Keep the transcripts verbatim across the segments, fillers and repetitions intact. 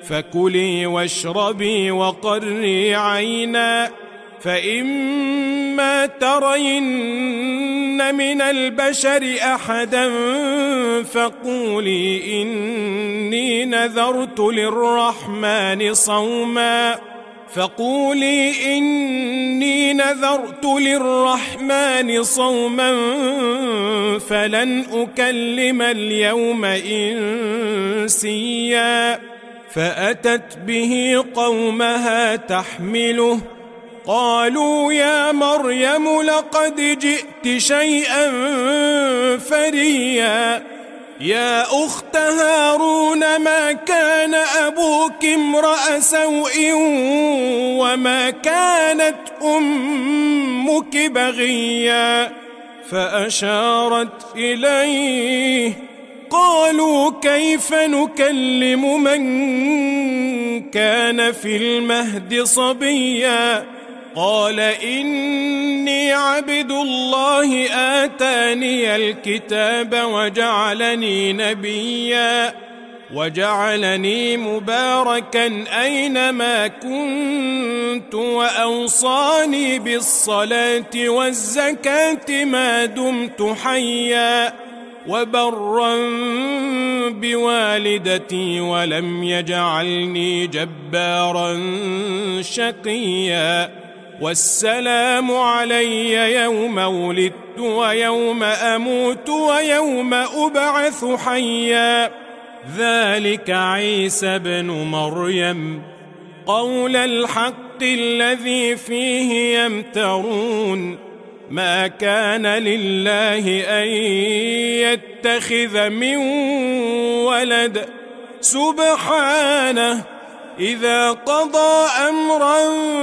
فكلي واشربي وقري عينا، فإما ترين من البشر أحدا فقولي إني نذرت للرحمن صوما فقولي إني نذرت للرحمن صوما فلن أكلم اليوم إنسيا. فأتت به قومها تحمله قالوا يا مريم لقد جئت شيئا فريا. يا أخت هارون ما كان أبوك امرأ سوء وما كانت أمك بغيا. فأشارت إليه قالوا كيف نكلم من كان في المهد صبيا. قال إني عبد الله آتاني الكتاب وجعلني نبيا وجعلني مباركا أينما كنت وأوصاني بالصلاة والزكاة ما دمت حيا وبرا بوالدتي ولم يجعلني جبارا شقيا. والسلام علي يوم ولدت ويوم أموت ويوم أبعث حيا. ذلك عيسى بن مريم قول الحق الذي فيه يمترون. ما كان لله أن يتخذ من ولد سبحانه إذا قضى أمرا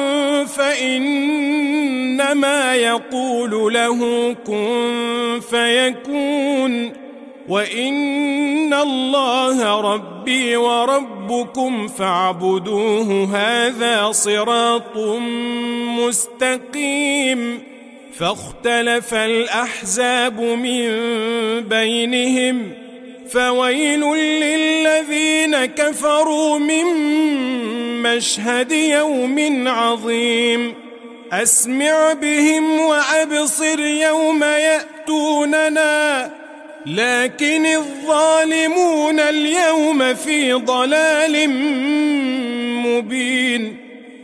فإنما يقول له كن فيكون. وإن الله ربي وربكم فاعبدوه هذا صراط مستقيم. فاختلف الأحزاب من بينهم فويل للذين كفروا من مشهد يوم عظيم. أسمع بهم وأبصر يوم يأتوننا لكن الظالمون اليوم في ضلال مبين.